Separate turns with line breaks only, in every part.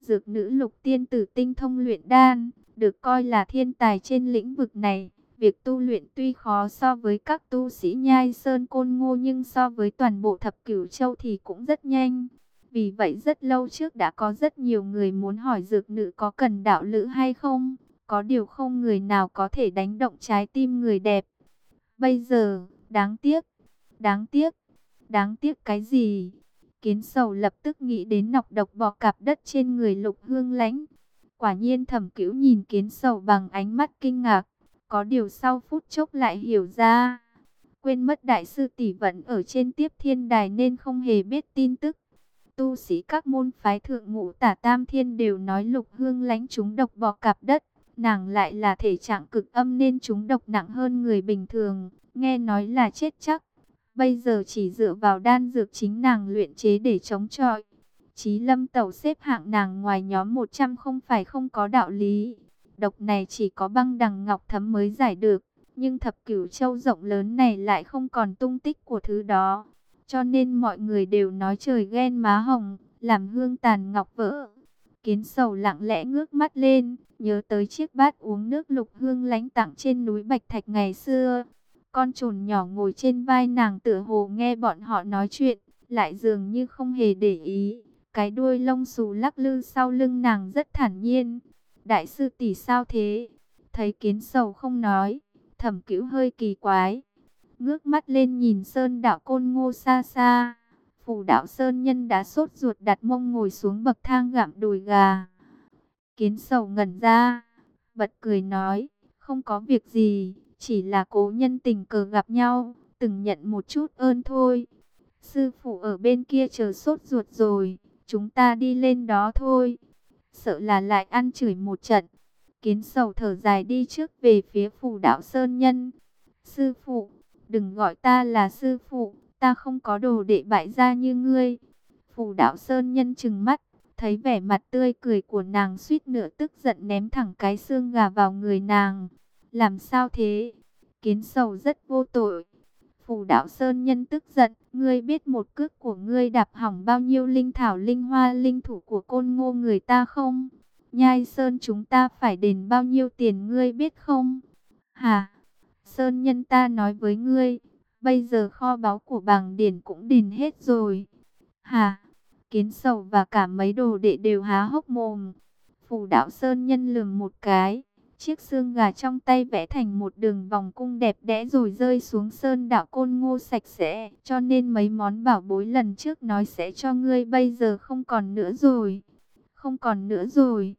Dược nữ Lục tiên tử tinh thông luyện đan, được coi là thiên tài trên lĩnh vực này. Việc tu luyện tuy khó so với các tu sĩ Nhai Sơn Côn Ngô, nhưng so với toàn bộ Thập Cửu Châu thì cũng rất nhanh. Vì vậy rất lâu trước đã có rất nhiều người muốn hỏi dược nữ có cần đạo lữ hay không. Có điều không người nào có thể đánh động trái tim người đẹp. Bây giờ, đáng tiếc, đáng tiếc, đáng tiếc cái gì? Kiến Sầu lập tức nghĩ đến nọc độc bò cạp đất trên người Lục Hương Lãnh. Quả nhiên Thẩm Cửu nhìn Kiến Sầu bằng ánh mắt kinh ngạc. Có điều sau phút chốc lại hiểu ra. Quên mất đại sư tỷ vẫn ở trên Tiếp Thiên Đài nên không hề biết tin tức. Tu sĩ các môn phái thượng ngũ tả tam thiên đều nói Lục Hương Lãnh trúng độc bò cạp đất. Nàng lại là thể trạng cực âm nên trúng độc nặng hơn người bình thường. Nghe nói là chết chắc. Bây giờ chỉ dựa vào đan dược chính nàng luyện chế để chống chọi. Chí Lâm Tẩu xếp hạng nàng ngoài nhóm 100 không phải không có đạo lý. Độc này chỉ có Băng Đằng Ngọc Thấm mới giải được. Nhưng Thập Cửu Châu rộng lớn này lại không còn tung tích của thứ đó. Cho nên mọi người đều nói trời ghen má hồng, làm hương tàn ngọc vỡ. Kiến Sầu lặng lẽ ngước mắt lên, nhớ tới chiếc bát uống nước Lục Hương Lãnh tặng trên núi Bạch Thạch ngày xưa. Con trồn nhỏ ngồi trên vai nàng tựa hồ nghe bọn họ nói chuyện, lại dường như không hề để ý. Cái đuôi lông xù lắc lư sau lưng nàng rất thản nhiên. Đại sư tỷ sao thế? Thấy Kiến Sầu không nói, Thẩm Cửu hơi kỳ quái. Ngước mắt lên nhìn Sơn Đạo Côn Ngô xa xa. Phủ đạo Sơn Nhân đã sốt ruột đặt mông ngồi xuống bậc thang gặm đùi gà. Kiến Sầu ngẩn ra, bật cười nói, không có việc gì, chỉ là cố nhân tình cờ gặp nhau, từng nhận một chút ơn thôi. Sư phụ ở bên kia chờ sốt ruột rồi, chúng ta đi lên đó thôi. Sợ là lại ăn chửi một trận. Kiến Sầu thở dài đi trước về phía phủ đạo Sơn Nhân. Sư phụ, đừng gọi ta là sư phụ, ta không có đồ đệ bại gia như ngươi. Phủ đạo Sơn Nhân trừng mắt, thấy vẻ mặt tươi cười của nàng suýt nữa tức giận ném thẳng cái xương gà vào người nàng. Làm sao thế? Kiến Sầu rất vô tội. Phủ đạo Sơn Nhân tức giận, ngươi biết một cước của ngươi đạp hỏng bao nhiêu linh thảo linh hoa linh thủ của Côn Ngô người ta không? Nhai Sơn chúng ta phải đền bao nhiêu tiền ngươi biết không? Hả? Sơn Nhân ta nói với ngươi, bây giờ kho báu của Bàng Điển cũng đền hết rồi. Hả? Kiến Sầu và cả mấy đồ đệ đều há hốc mồm. Phủ đạo Sơn Nhân lườm một cái, chiếc xương gà trong tay vẽ thành một đường vòng cung đẹp đẽ rồi rơi xuống Sơn Đạo Côn Ngô sạch sẽ. Cho nên mấy món bảo bối lần trước nói sẽ cho ngươi bây giờ không còn nữa rồi. Không còn nữa rồi.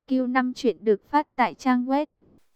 Q5 chuyện được phát tại trang web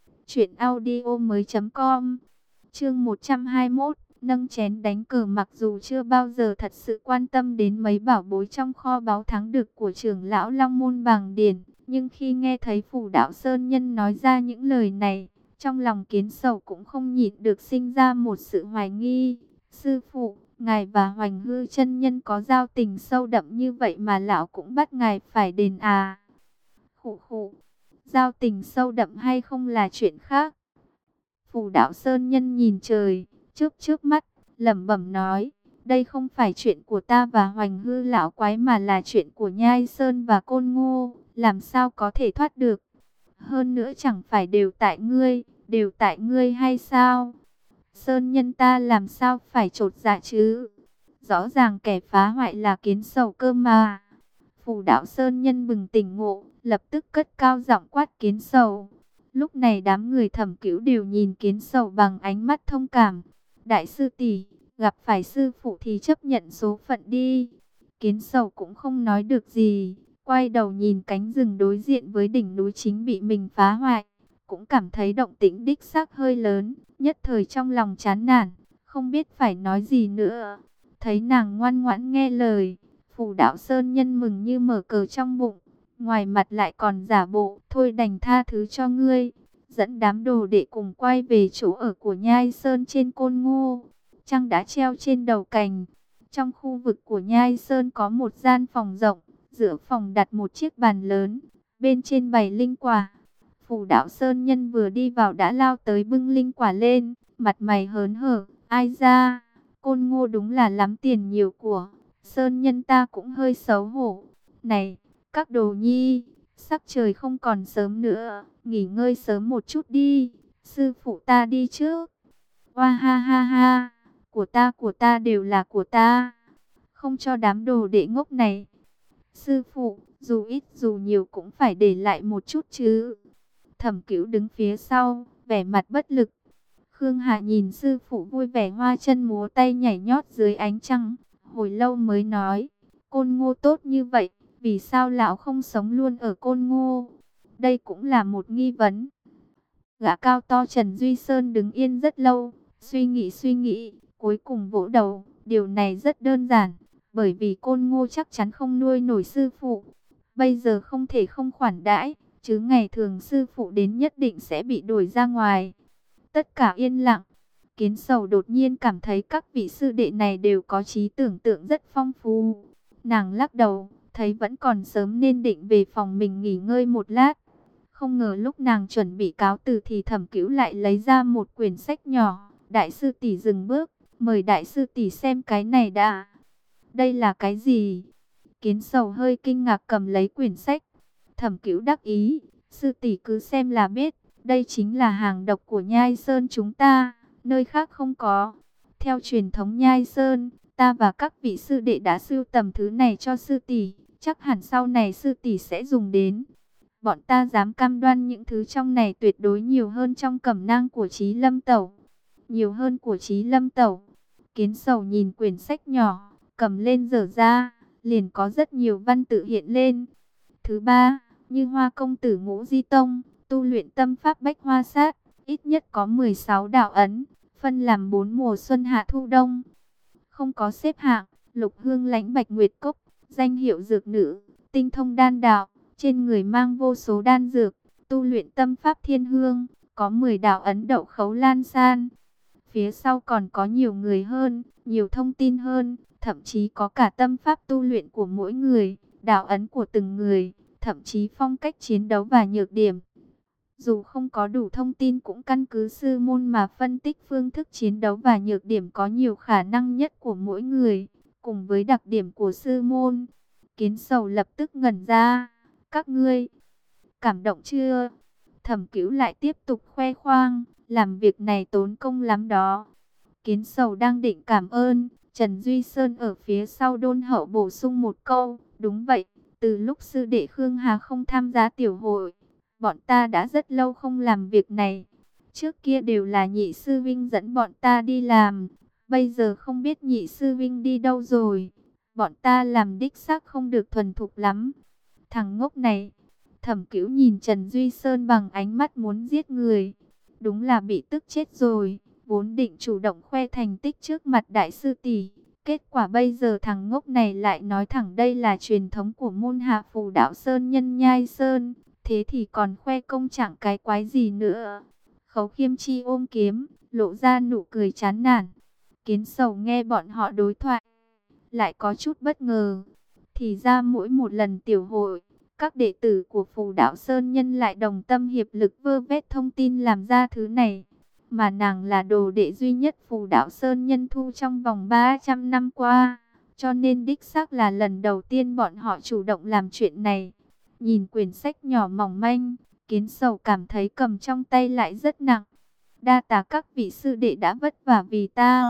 truyệnaudiomoi.com. Chương 121, nâng chén đánh cờ. Mặc dù chưa bao giờ thật sự quan tâm đến mấy bảo bối trong kho báu thắng được của trưởng lão Long Môn Bàng Điển, nhưng khi nghe thấy Phủ đạo Sơn Nhân nói ra những lời này, trong lòng Kiến Sầu cũng không nhịn được sinh ra một sự hoài nghi. Sư phụ, ngài và Hoành Hư chân nhân có giao tình sâu đậm như vậy mà lão cũng bắt ngài phải đền à? Khụ khụ, giao tình sâu đậm hay không là chuyện khác. Phủ đạo Sơn Nhân nhìn trời, chớp chớp mắt, lẩm bẩm nói, đây không phải chuyện của ta và Hoành Hư lão quái mà là chuyện của Nhai Sơn và Côn Ngô, làm sao có thể thoát được? Hơn nữa chẳng phải đều tại ngươi hay sao? Sơn Nhân ta làm sao phải chột dạ chứ? Rõ ràng kẻ phá hoại là Kiến Sầu cơ mà. Phủ đạo Sơn Nhân bừng tỉnh ngộ, lập tức cất cao giọng quát Kiến Sầu. Lúc này đám người Thẩm Cửu đều nhìn Kiến Sầu bằng ánh mắt thông cảm. Đại sư tỷ, gặp phải sư phụ thì chấp nhận số phận đi. Kiến Sầu cũng không nói được gì, quay đầu nhìn cánh rừng đối diện với đỉnh núi chính bị mình phá hoại, cũng cảm thấy động tĩnh đích xác hơi lớn, nhất thời trong lòng chán nản, không biết phải nói gì nữa. Thấy nàng ngoan ngoãn nghe lời, Phủ đạo Sơn Nhân mừng như mở cờ trong bụng, ngoài mặt lại còn giả bộ, thôi đành tha thứ cho ngươi. Dẫn đám đồ đệ cùng quay về chỗ ở của Nhai Sơn trên Côn Ngô. Trăng đã treo trên đầu cành. Trong khu vực của Nhai Sơn có một gian phòng rộng, giữa phòng đặt một chiếc bàn lớn, bên trên bày linh quả. Phủ đạo Sơn Nhân vừa đi vào đã lao tới bưng linh quả lên, mặt mày hớn hở, ai ra, Côn Ngô đúng là lắm tiền nhiều của. Sơn Nhân ta cũng hơi xấu hổ. Này, các đồ nhi, sắc trời không còn sớm nữa, nghỉ ngơi sớm một chút đi, sư phụ ta đi trước. Oa ha ha ha, của ta đều là của ta, không cho đám đồ đệ ngốc này. Sư phụ, dù ít dù nhiều cũng phải để lại một chút chứ. Thẩm Cửu đứng phía sau, vẻ mặt bất lực. Khương Hà nhìn sư phụ vui vẻ hoa chân múa tay nhảy nhót dưới ánh trăng, hồi lâu mới nói, Côn Ngô tốt như vậy, vì sao lão không sống luôn ở Côn Ngô? Đây cũng là một nghi vấn. Gã cao to Trần Duy Sơn đứng yên rất lâu, suy nghĩ, cuối cùng vỗ đầu, điều này rất đơn giản, bởi vì Côn Ngô chắc chắn không nuôi nổi sư phụ, bây giờ không thể không khoản đãi, chứ ngày thường sư phụ đến nhất định sẽ bị đuổi ra ngoài. Tất cả yên lặng. Kiến Sầu đột nhiên cảm thấy các vị sư đệ này đều có trí tưởng tượng rất phong phú. Nàng lắc đầu, thấy vẫn còn sớm nên định về phòng mình nghỉ ngơi một lát. Không ngờ lúc nàng chuẩn bị cáo từ thì Thẩm Cửu lại lấy ra một quyển sách nhỏ. Đại sư tỷ dừng bước, mời đại sư tỷ xem cái này đã. Đây là cái gì? Kiến Sầu hơi kinh ngạc cầm lấy quyển sách. Thẩm Cửu đắc ý, sư tỷ cứ xem là biết. Đây chính là hàng độc của Nhai Sơn chúng ta, nơi khác không có. Theo truyền thống Nhai Sơn, ta và các vị sư đệ đã sưu tầm thứ này cho sư tỷ, chắc hẳn sau này sư tỷ sẽ dùng đến. Bọn ta dám cam đoan những thứ trong này tuyệt đối nhiều hơn trong cẩm nang của Chí Lâm Tẩu. Nhiều hơn của Chí Lâm Tẩu. Kiến Sầu nhìn quyển sách nhỏ, cầm lên dở ra, liền có rất nhiều văn tự hiện lên. Thứ ba, như Hoa công tử Ngũ Di Tông, tu luyện tâm pháp Bách Hoa Sát, ít nhất có 16 đạo ấn, phân làm 4 mùa xuân hạ thu đông. Không có xếp hạng, Lục Hương lãnh Bạch Nguyệt Cốc, danh hiệu dược nữ, tinh thông đan đạo, trên người mang vô số đan dược, tu luyện tâm pháp Thiên Hương, có 10 đạo ấn đậu khấu lan san. Phía sau còn có nhiều người hơn, nhiều thông tin hơn, thậm chí có cả tâm pháp tu luyện của mỗi người, đạo ấn của từng người, thậm chí phong cách chiến đấu và nhược điểm. Dù không có đủ thông tin cũng căn cứ sư môn mà phân tích phương thức chiến đấu và nhược điểm có nhiều khả năng nhất của mỗi người, cùng với đặc điểm của sư môn. Kiến Sầu lập tức ngẩn ra, các ngươi cảm động chưa? Thẩm Cửu lại tiếp tục khoe khoang, làm việc này tốn công lắm đó. Kiến Sầu đang định cảm ơn, Trần Duy Sơn ở phía sau đôn hậu bổ sung một câu, đúng vậy, từ lúc sư đệ Khương Hà không tham gia tiểu hội, bọn ta đã rất lâu không làm việc này. Trước kia đều là nhị sư vinh dẫn bọn ta đi làm, bây giờ không biết nhị sư vinh đi đâu rồi. Bọn ta làm đích xác không được thuần thục lắm. Thằng ngốc này, Thẩm Cửu nhìn Trần Duy Sơn bằng ánh mắt muốn giết người. Đúng là bị tức chết rồi, vốn định chủ động khoe thành tích trước mặt đại sư tỷ. Kết quả bây giờ thằng ngốc này lại nói thẳng đây là truyền thống của môn hạ Phù Đạo Sơn nhân Nhai Sơn. Thế thì còn khoe công chẳng cái quái gì nữa. Khấu Khiêm Chi ôm kiếm, lộ ra nụ cười chán nản. Kiến Sầu nghe bọn họ đối thoại, lại có chút bất ngờ. Thì ra mỗi một lần tiểu hội, các đệ tử của Phù Đạo Sơn nhân lại đồng tâm hiệp lực vơ vét thông tin làm ra thứ này. Mà nàng là đồ đệ duy nhất Phù Đạo Sơn nhân thu trong vòng 300 năm qua. Cho nên đích xác là lần đầu tiên bọn họ chủ động làm chuyện này. Nhìn quyển sách nhỏ mỏng manh, Kiến Sầu cảm thấy cầm trong tay lại rất nặng. Đa tạ các vị sư đệ đã vất vả vì ta.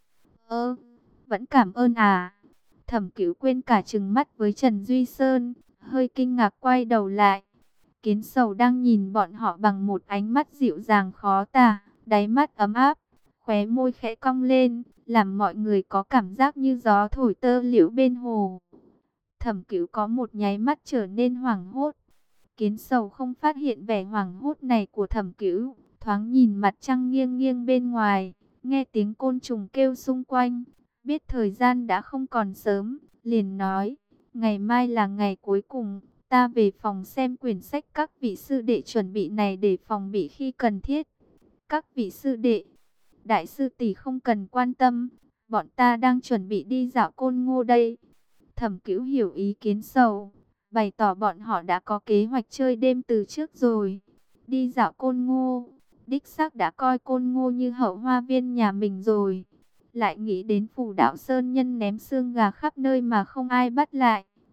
Vẫn cảm ơn à. Thẩm Cửu quên cả trừng mắt với Trần Duy Sơn, hơi kinh ngạc quay đầu lại. Kiến Sầu đang nhìn bọn họ bằng một ánh mắt dịu dàng khó tả, đáy mắt ấm áp, khóe môi khẽ cong lên, làm mọi người có cảm giác như gió thổi tơ liễu bên hồ. Thẩm Cửu có một nháy mắt trở nên hoảng hốt. Kiến Sầu không phát hiện vẻ hoảng hốt này của Thẩm Cửu, thoáng nhìn mặt trăng nghiêng nghiêng bên ngoài, nghe tiếng côn trùng kêu xung quanh, biết thời gian đã không còn sớm, liền nói, ngày mai là ngày cuối cùng, ta về phòng xem quyển sách các vị sư đệ chuẩn bị này để phòng bị khi cần thiết. Các vị sư đệ, đại sư tỷ không cần quan tâm, bọn ta đang chuẩn bị đi dạo Côn Ngô đây. Thẩm Cửu hiểu ý Kiến Sầu, bày tỏ bọn họ đã có kế hoạch chơi đêm từ trước rồi. Đi dạo Côn Ngô, đích xác đã coi Côn Ngô như hậu hoa viên nhà mình rồi. Lại nghĩ đến Phù Đạo Sơn nhân ném xương gà khắp nơi mà không ai bắt lại,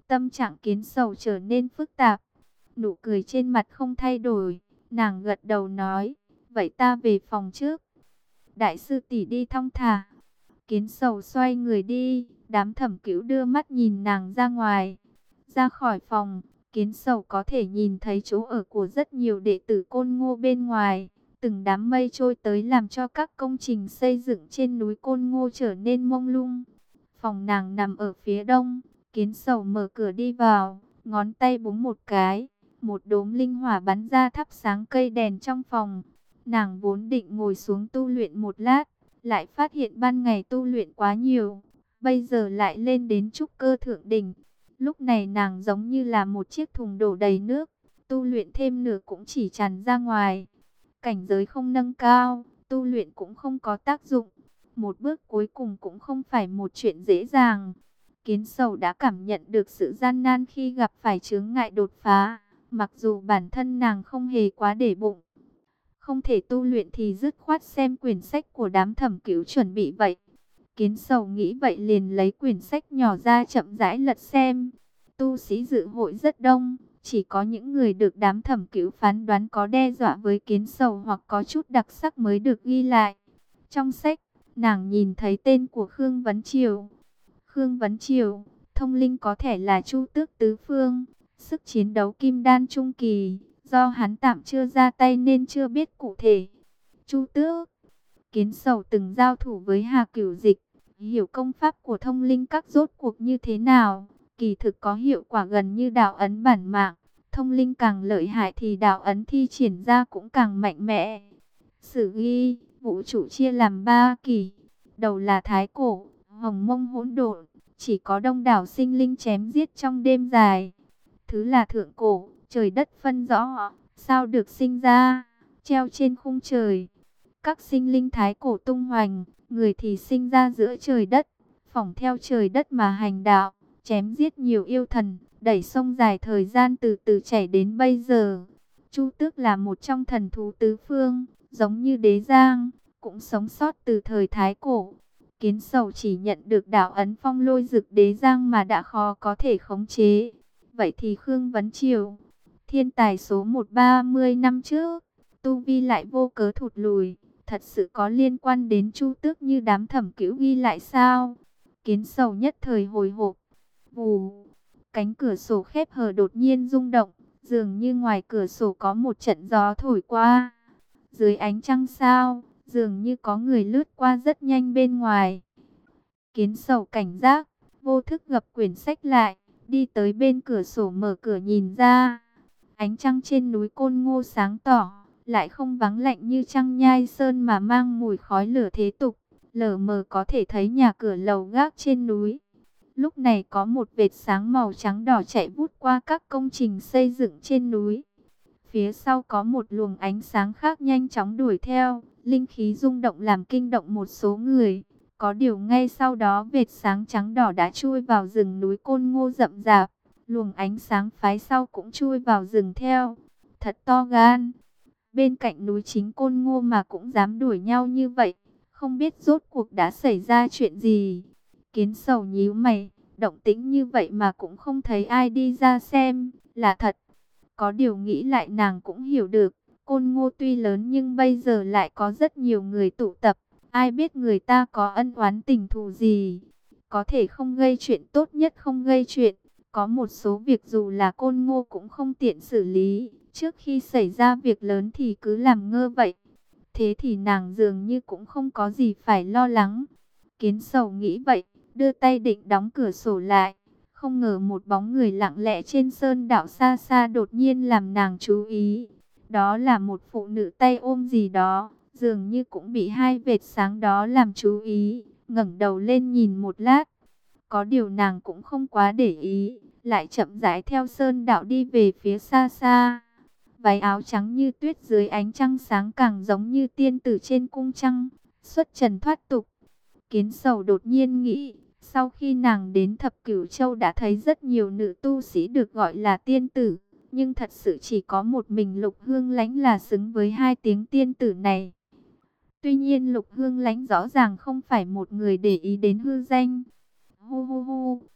tâm trạng Kiến Sầu trở nên phức tạp. Nụ cười trên mặt không thay đổi, nàng gật đầu nói, vậy ta về phòng trước. Đại sư tỷ đi thong thả. Kiến Sầu xoay người đi, đám Thẩm Cửu đưa mắt nhìn nàng ra ngoài. Ra khỏi phòng, Kiến Sầu có thể nhìn thấy chỗ ở của rất nhiều đệ tử Côn Ngô bên ngoài. Từng đám mây trôi tới làm cho các công trình xây dựng trên núi Côn Ngô trở nên mông lung. Phòng nàng nằm ở phía đông, Kiến Sầu mở cửa đi vào, ngón tay búng một cái, một đốm linh hỏa bắn ra thắp sáng cây đèn trong phòng. Nàng vốn định ngồi xuống tu luyện một lát, lại phát hiện ban ngày tu luyện quá nhiều, bây giờ lại lên đến trúc cơ thượng đỉnh. Lúc này nàng giống như là một chiếc thùng đổ đầy nước, tu luyện thêm nửa cũng chỉ tràn ra ngoài. Cảnh giới không nâng cao, tu luyện cũng không có tác dụng. Một bước cuối cùng cũng không phải một chuyện dễ dàng. Kiến Sầu đã cảm nhận được sự gian nan khi gặp phải chướng ngại đột phá, mặc dù bản thân nàng không hề quá để bụng. Không thể tu luyện thì dứt khoát xem quyển sách của đám Thẩm Cửu chuẩn bị vậy. Kiến Sầu nghĩ vậy liền lấy quyển sách nhỏ ra chậm rãi lật xem. Tu sĩ dự hội rất đông, chỉ có những người được đám Thẩm Cửu phán đoán có đe dọa với Kiến Sầu hoặc có chút đặc sắc mới được ghi lại. Trong sách, nàng nhìn thấy tên của Khương Vấn Triều. Khương Vấn Triều, thông linh có thể là Chu Tước tứ phương, sức chiến đấu kim đan trung kỳ, do hắn tạm chưa ra tay nên chưa biết cụ thể. Chu Tước, Kiến Sầu từng giao thủ với Hà Cửu Dịch, hiểu công pháp của thông linh các rốt cuộc như thế nào, kỳ thực có hiệu quả gần như đạo ấn bản mạng. Thông linh càng lợi hại thì đạo ấn thi triển ra cũng càng mạnh mẽ. Sử ghi, vũ trụ chia làm 3 kỳ, đầu là Thái Cổ, Hồng Mông hỗn độn, chỉ có đông đảo sinh linh chém giết trong đêm dài. Thứ là Thượng Cổ, trời đất phân rõ, sao được sinh ra, treo trên khung trời. Các sinh linh Thái Cổ tung hoành, người thì sinh ra giữa trời đất, phỏng theo trời đất mà hành đạo, chém giết nhiều yêu thần, đẩy sông dài thời gian từ từ chảy đến bây giờ. Chu Tước là một trong thần thú tứ phương, giống như Đế Giang, cũng sống sót từ thời Thái Cổ. Kiến Sầu chỉ nhận được đạo ấn phong lôi dực Đế Giang mà đã khó có thể khống chế. Vậy thì Khương Vấn Triều, thiên tài số 130 năm trước, tu vi lại vô cớ thụt lùi, thật sự có liên quan đến Chu Tước như đám Thẩm Cửu ghi lại sao? Kiến Sầu nhất thời hồi hộp. Vù, cánh cửa sổ khép hờ đột nhiên rung động, dường như ngoài cửa sổ có một trận gió thổi qua. Dưới ánh trăng sao, dường như có người lướt qua rất nhanh bên ngoài. Kiến Sầu cảnh giác, vô thức gập quyển sách lại, đi tới bên cửa sổ mở cửa nhìn ra. Ánh trăng trên núi Côn Ngô sáng tỏ, lại không vắng lạnh như trăng Nhai Sơn mà mang mùi khói lửa thế tục. Lờ mờ có thể thấy nhà cửa lầu gác trên núi. Lúc này có một vệt sáng màu trắng đỏ chạy vút qua các công trình xây dựng trên núi. Phía sau có một luồng ánh sáng khác nhanh chóng đuổi theo, linh khí rung động làm kinh động một số người. Có điều ngay sau đó vệt sáng trắng đỏ đã chui vào rừng núi Côn Ngô rậm rạp. Luồng ánh sáng phái sau cũng chui vào rừng theo. Thật to gan. Bên cạnh núi chính Côn Ngô mà cũng dám đuổi nhau như vậy. Không biết rốt cuộc đã xảy ra chuyện gì. Kiến Sầu nhíu mày, động tĩnh như vậy mà cũng không thấy ai đi ra xem, là thật. Có điều nghĩ lại nàng cũng hiểu được, Côn Ngô tuy lớn nhưng bây giờ lại có rất nhiều người tụ tập. Ai biết người ta có ân oán tình thù gì. Có thể không gây chuyện, tốt nhất không gây chuyện. Có một số việc dù là Côn Ngô cũng không tiện xử lý. Trước khi xảy ra việc lớn thì cứ làm ngơ vậy. Thế thì nàng dường như cũng không có gì phải lo lắng. Kiến Sầu nghĩ vậy, đưa tay định đóng cửa sổ lại. Không ngờ một bóng người lặng lẽ trên sơn đảo xa xa đột nhiên làm nàng chú ý. Đó là một phụ nữ tay ôm gì đó, dường như cũng bị hai vệt sáng đó làm chú ý. Ngẩng đầu lên nhìn một lát. Có điều nàng cũng không quá để ý, lại chậm rãi theo sơn đạo đi về phía xa xa. Váy áo trắng như tuyết dưới ánh trăng sáng càng giống như tiên tử trên cung trăng, xuất trần thoát tục. Kiến Sầu đột nhiên nghĩ, sau khi nàng đến Thập Cửu Châu đã thấy rất nhiều nữ tu sĩ được gọi là tiên tử, nhưng thật sự chỉ có một mình Lục Hương Lãnh là xứng với hai tiếng tiên tử này. Tuy nhiên Lục Hương Lãnh rõ ràng không phải một người để ý đến hư danh. Hu hu hu,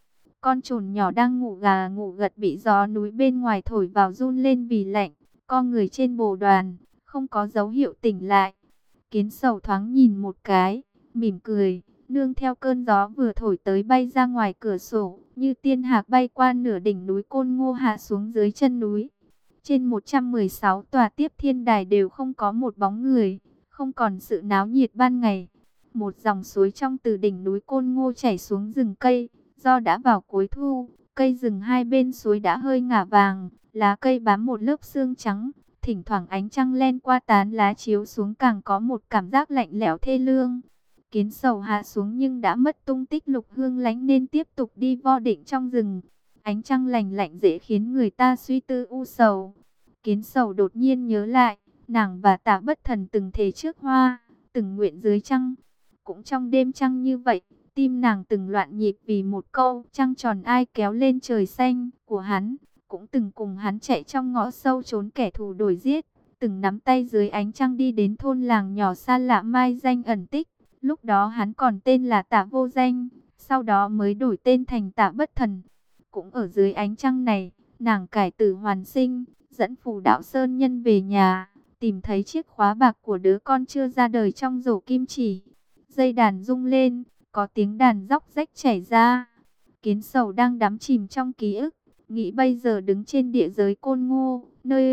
Con trồn nhỏ đang ngủ gà ngủ gật bị gió núi bên ngoài thổi vào run lên vì lạnh. Con người trên bồ đoàn, không có dấu hiệu tỉnh lại. Kiến sầu thoáng nhìn một cái, mỉm cười, nương theo cơn gió vừa thổi tới bay ra ngoài cửa sổ, như tiên hạc bay qua nửa đỉnh núi Côn Ngô hạ xuống dưới chân núi. Trên 116 tòa tiếp thiên đài đều không có một bóng người, không còn sự náo nhiệt ban ngày. Một dòng suối trong từ đỉnh núi Côn Ngô chảy xuống rừng cây, do đã vào cuối thu, cây rừng hai bên suối đã hơi ngả vàng, lá cây bám một lớp sương trắng, thỉnh thoảng ánh trăng len qua tán lá chiếu xuống càng có một cảm giác lạnh lẽo thê lương. Kiến sầu hạ xuống nhưng đã mất tung tích Lục Hương Lánh nên tiếp tục đi vo định trong rừng. Ánh trăng lành lạnh dễ khiến người ta suy tư u sầu. Kiến sầu đột nhiên nhớ lại, nàng và Tả Bất Thần từng thề trước hoa, từng nguyện dưới trăng. Cũng trong đêm trăng như vậy, tim nàng từng loạn nhịp vì một câu trăng tròn ai kéo lên trời xanh của hắn. Cũng từng cùng hắn chạy trong ngõ sâu trốn kẻ thù đuổi giết, từng nắm tay dưới ánh trăng đi đến thôn làng nhỏ xa lạ mai danh ẩn tích. Lúc đó hắn còn tên là Tả Vô Danh, sau đó mới đổi tên thành Tả Bất Thần. Cũng ở dưới ánh trăng này, nàng cải tử hoàn sinh, dẫn Phù Đạo Sơn Nhân về nhà, tìm thấy chiếc khóa bạc của đứa con chưa ra đời trong rổ kim chỉ. Dây đàn rung lên, có tiếng đàn róc rách chảy ra. Kiến sầu đang đắm chìm trong ký ức, nghĩ bây giờ đứng trên địa giới Côn Ngô, nơi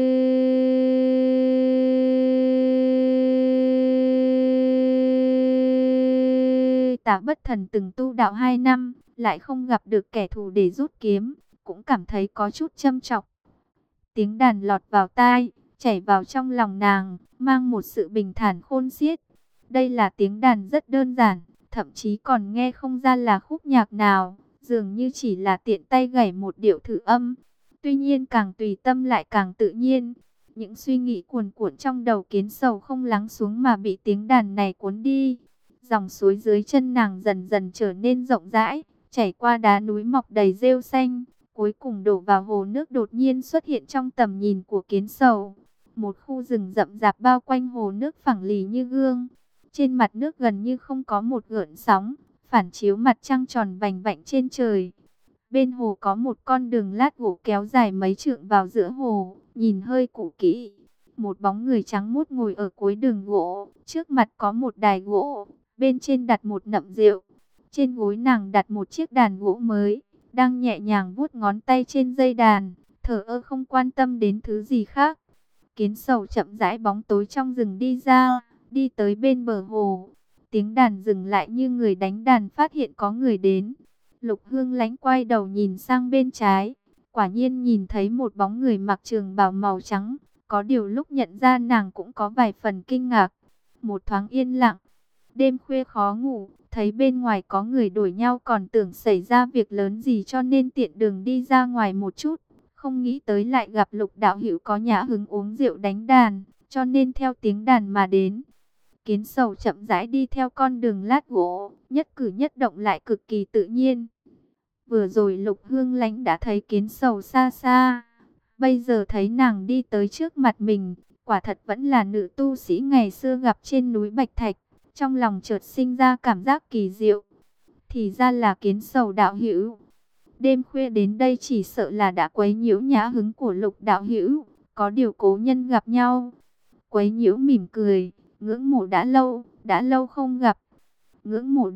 Tả Bất Thần từng tu đạo 2 năm, lại không gặp được kẻ thù để rút kiếm, cũng cảm thấy có chút châm chọc. Tiếng đàn lọt vào tai, chảy vào trong lòng nàng, mang một sự bình thản khôn xiết. Đây là tiếng đàn rất đơn giản, thậm chí còn nghe không ra là khúc nhạc nào, dường như chỉ là tiện tay gảy một điệu thử âm. Tuy nhiên càng tùy tâm lại càng tự nhiên. Những suy nghĩ cuồn cuộn trong đầu kiến sầu không lắng xuống mà bị tiếng đàn này cuốn đi. Dòng suối dưới chân nàng dần dần trở nên rộng rãi, chảy qua đá núi mọc đầy rêu xanh, cuối cùng đổ vào hồ nước đột nhiên xuất hiện trong tầm nhìn của kiến sầu. Một khu rừng rậm rạp bao quanh hồ nước phẳng lì như gương. Trên mặt nước gần như không có một gợn sóng, phản chiếu mặt trăng tròn vành vạnh trên trời. Bên hồ có một con đường lát gỗ kéo dài mấy trượng vào giữa hồ, nhìn hơi cũ kỹ. Một bóng người trắng muốt ngồi ở cuối đường gỗ, trước mặt có một đài gỗ, bên trên đặt một nậm rượu. Trên gối nàng đặt một chiếc đàn gỗ mới, đang nhẹ nhàng vuốt ngón tay trên dây đàn, thờ ơ không quan tâm đến thứ gì khác. Kiến sầu chậm rãi bóng tối trong rừng đi ra, đi tới bên bờ hồ. Tiếng đàn dừng lại như người đánh đàn phát hiện có người đến. Lục Hương Lánh quay đầu nhìn sang bên trái, quả nhiên nhìn thấy một bóng người mặc trường bào màu trắng. Có điều lúc nhận ra nàng cũng có vài phần kinh ngạc. Một thoáng yên lặng, đêm khuya khó ngủ, thấy bên ngoài có người đuổi nhau còn tưởng xảy ra việc lớn gì cho nên tiện đường đi ra ngoài một chút. Không nghĩ tới lại gặp Lục đạo hữu có nhã hứng uống rượu đánh đàn, cho nên theo tiếng đàn mà đến. Kiến sầu chậm rãi đi theo con đường lát gỗ, nhất cử nhất động lại cực kỳ tự nhiên. Vừa rồi Lục Hương Lánh đã thấy kiến sầu xa xa, bây giờ thấy nàng đi tới trước mặt mình, quả thật vẫn là nữ tu sĩ ngày xưa gặp trên núi Bạch Thạch. Trong lòng chợt sinh ra cảm giác kỳ diệu, thì ra là kiến sầu đạo hữu. Đêm khuya đến đây chỉ sợ là đã quấy nhiễu nhã hứng của Lục đạo hữu, có điều cố nhân gặp nhau. Quấy nhiễu mỉm cười, ngưỡng mộ đã lâu không gặp. Ngưỡng mộ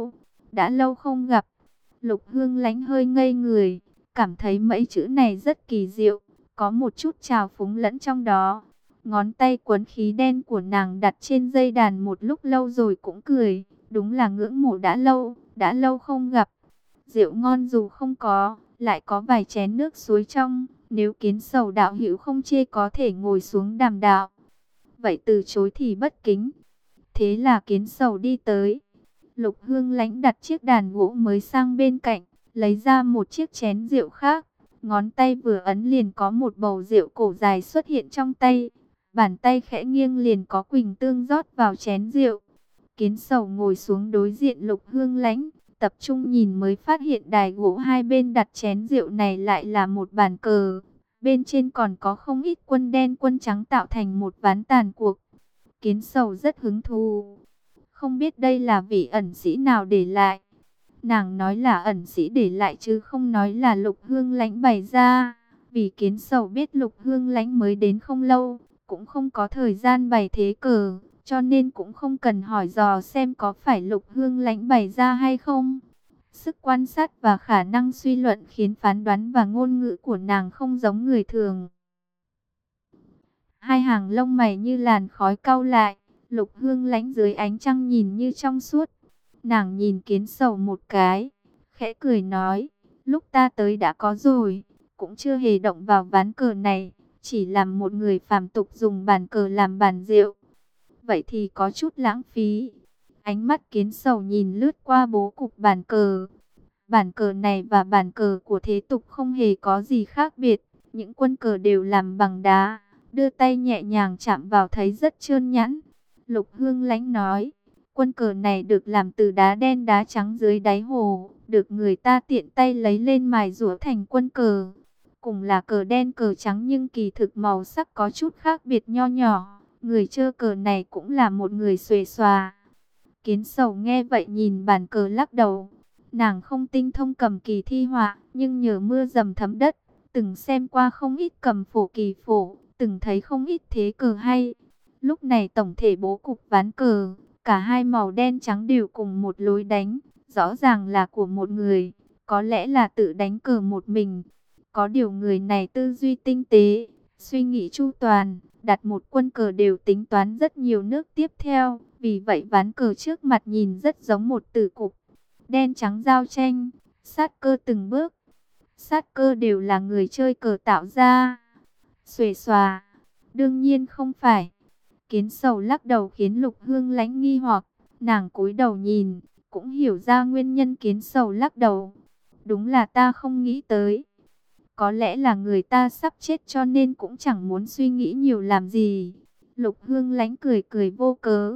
đã lâu không gặp. Lục Hương Lánh hơi ngây người, cảm thấy mấy chữ này rất kỳ diệu, có một chút trào phúng lẫn trong đó. Ngón tay quấn khí đen của nàng đặt trên dây đàn một lúc lâu rồi cũng cười, đúng là ngưỡng mộ đã lâu không gặp. Rượu ngon dù không có, lại có vài chén nước suối trong, nếu kiến sầu đạo hữu không chê có thể ngồi xuống đàm đạo. Vậy từ chối thì bất kính. Thế là kiến sầu đi tới. Lục Hương Lánh đặt chiếc đàn gỗ mới sang bên cạnh, lấy ra một chiếc chén rượu khác. Ngón tay vừa ấn liền có một bầu rượu cổ dài xuất hiện trong tay. Bàn tay khẽ nghiêng liền có quỳnh tương rót vào chén rượu. Kiến sầu ngồi xuống đối diện Lục Hương Lánh, tập trung nhìn mới phát hiện đài gỗ hai bên đặt chén rượu này lại là một bàn cờ. Bên trên còn có không ít quân đen quân trắng tạo thành một ván tàn cuộc. Kiến sầu rất hứng thú. Không biết đây là vị ẩn sĩ nào để lại. Nàng nói là ẩn sĩ để lại chứ không nói là Lục Hương Lãnh bày ra. Vì Kiến Sầu biết Lục Hương Lãnh mới đến không lâu, cũng không có thời gian bày thế cờ, cho nên cũng không cần hỏi dò xem có phải Lục Hương Lãnh bày ra hay không. Sức quan sát và khả năng suy luận khiến phán đoán và ngôn ngữ của nàng không giống người thường. Hai hàng lông mày như làn khói cau lại, Lục Hương Lãnh dưới ánh trăng nhìn như trong suốt. Nàng nhìn Kiến Sầu một cái, khẽ cười nói, lúc ta tới đã có rồi, cũng chưa hề động vào ván cờ này, chỉ làm một người phàm tục dùng bàn cờ làm bàn rượu. Vậy thì có chút lãng phí. Ánh mắt Kiến Sầu nhìn lướt qua bố cục bàn cờ. Bàn cờ này và bàn cờ của thế tục không hề có gì khác biệt. Những quân cờ đều làm bằng đá, đưa tay nhẹ nhàng chạm vào thấy rất trơn nhẵn. Lục Hương Lãnh nói, quân cờ này được làm từ đá đen đá trắng dưới đáy hồ, được người ta tiện tay lấy lên mài rũa thành quân cờ. Cùng là cờ đen cờ trắng nhưng kỳ thực màu sắc có chút khác biệt nho nhỏ. Người chơi cờ này cũng là một người xuề xòa. Kiến Sầu nghe vậy nhìn bàn cờ lắc đầu. Nàng không tinh thông cầm kỳ thi họa, nhưng nhờ mưa dầm thấm đất, từng xem qua không ít cầm phổ kỳ phổ, từng thấy không ít thế cờ hay. Lúc này tổng thể bố cục ván cờ, cả hai màu đen trắng đều cùng một lối đánh, rõ ràng là của một người, có lẽ là tự đánh cờ một mình. Có điều người này tư duy tinh tế, suy nghĩ chu toàn, đặt một quân cờ đều tính toán rất nhiều nước tiếp theo, vì vậy ván cờ trước mặt nhìn rất giống một tử cục. Đen trắng giao tranh, sát cơ từng bước. Sát cơ đều là người chơi cờ tạo ra. Xuề xòa, đương nhiên không phải. Kiến Sầu lắc đầu khiến Lục Hương Lãnh nghi hoặc, nàng cúi đầu nhìn, cũng hiểu ra nguyên nhân Kiến Sầu lắc đầu. Đúng là ta không nghĩ tới. Có lẽ là người ta sắp chết cho nên cũng chẳng muốn suy nghĩ nhiều làm gì. Lục Hương Lãnh cười cười vô cớ.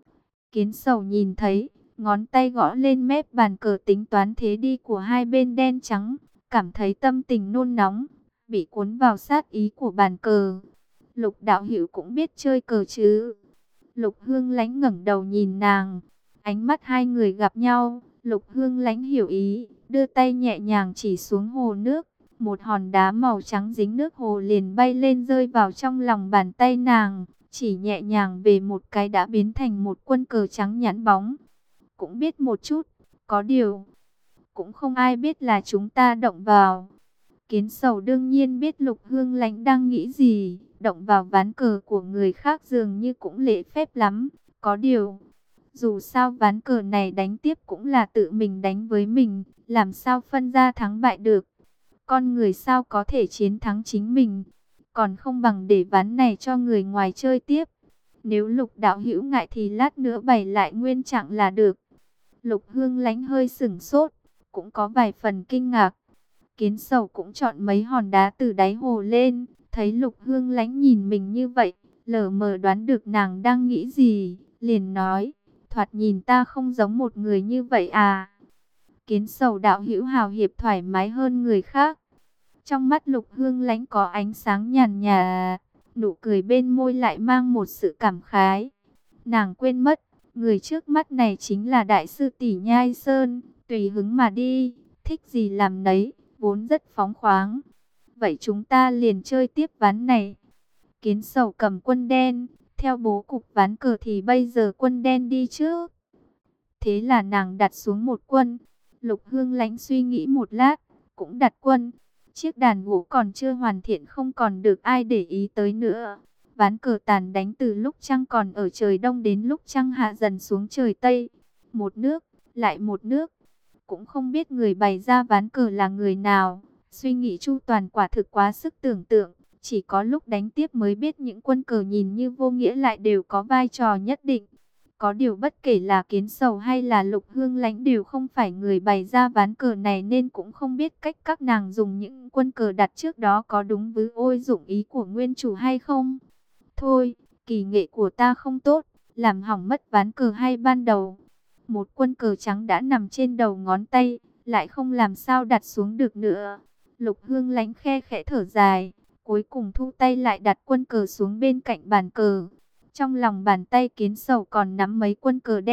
Kiến Sầu nhìn thấy, ngón tay gõ lên mép bàn cờ tính toán thế đi của hai bên đen trắng, cảm thấy tâm tình nôn nóng, bị cuốn vào sát ý của bàn cờ. Lục đạo hữu cũng biết chơi cờ chứ? Lục Hương Lãnh ngẩng đầu nhìn nàng, ánh mắt hai người gặp nhau, Lục Hương Lãnh hiểu ý, đưa tay nhẹ nhàng chỉ xuống hồ nước, một hòn đá màu trắng dính nước hồ liền bay lên rơi vào trong lòng bàn tay nàng, chỉ nhẹ nhàng về một cái đã biến thành một quân cờ trắng nhẵn bóng. Cũng biết một chút, có điều cũng không ai biết là chúng ta động vào. Kiến Sầu đương nhiên biết Lục Hương Lãnh đang nghĩ gì, động vào ván cờ của người khác dường như cũng lễ phép lắm, có điều dù sao ván cờ này đánh tiếp cũng là tự mình đánh với mình, làm sao phân ra thắng bại được. Con người sao có thể chiến thắng chính mình, còn không bằng để ván này cho người ngoài chơi tiếp. Nếu Lục đạo hữu ngại thì lát nữa bày lại nguyên trạng là được. Lục Hương Lãnh hơi sửng sốt, cũng có vài phần kinh ngạc. Kiến Sầu cũng chọn mấy hòn đá từ đáy hồ lên, thấy Lục Hương Lãnh nhìn mình như vậy, lờ mờ đoán được nàng đang nghĩ gì, liền nói, thoạt nhìn ta không giống một người như vậy à. Kiến Sầu đạo hữu hào hiệp thoải mái hơn người khác. Trong mắt Lục Hương Lãnh có ánh sáng nhàn nhạt, nụ cười bên môi lại mang một sự cảm khái. Nàng quên mất, người trước mắt này chính là Đại sư tỷ Nhai Sơn, tùy hứng mà đi, thích gì làm nấy, vốn rất phóng khoáng. Vậy chúng ta liền chơi tiếp ván này. Kiến Sầu cầm quân đen, theo bố cục ván cờ thì bây giờ quân đen đi trước. Thế là nàng đặt xuống một quân. Lục Hương Lãnh suy nghĩ một lát, cũng đặt quân. Chiếc đàn gỗ còn chưa hoàn thiện không còn được ai để ý tới nữa. Ván cờ tàn đánh từ lúc trăng còn ở trời đông đến lúc trăng hạ dần xuống trời tây. Một nước, lại một nước. Cũng không biết người bày ra ván cờ là người nào. Suy nghĩ chu toàn quả thực quá sức tưởng tượng. Chỉ có lúc đánh tiếp mới biết những quân cờ nhìn như vô nghĩa lại đều có vai trò nhất định. Có điều bất kể là Kiến Sầu hay là Lục Hương Lãnh đều không phải người bày ra ván cờ này nên cũng không biết cách các nàng dùng những quân cờ đặt trước đó có đúng với ôi dụng ý của nguyên chủ hay không. Thôi, kỳ nghệ của ta không tốt, làm hỏng mất ván cờ hay ban đầu. Một quân cờ trắng đã nằm trên đầu ngón tay, lại không làm sao đặt xuống được nữa. Lục Hương Lãnh khe khẽ thở dài, cuối cùng thu tay lại đặt quân cờ xuống bên cạnh bàn cờ. Trong lòng bàn tay Kiến Sầu còn nắm mấy quân cờ đen,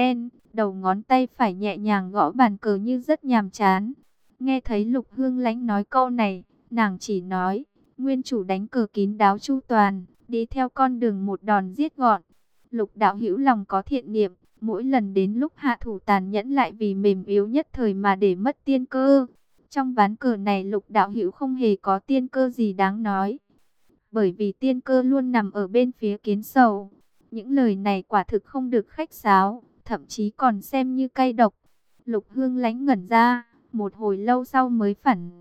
đầu ngón tay phải nhẹ nhàng gõ bàn cờ như rất nhàm chán. Nghe thấy Lục Hương Lãnh nói câu này, nàng chỉ nói, nguyên chủ đánh cờ kín đáo chu toàn, đi theo con đường một đòn giết gọn. Lục đạo hữu lòng có thiện niệm, mỗi lần đến lúc hạ thủ tàn nhẫn lại vì mềm yếu nhất thời mà để mất tiên cơ. Trong ván cờ này Lục đạo hữu không hề có tiên cơ gì đáng nói, bởi vì tiên cơ luôn nằm ở bên phía Kiến Sầu. Những lời này quả thực không được khách sáo, thậm chí còn xem như cay độc. Lục Hương Lãnh ngẩn ra, một hồi lâu sau mới phản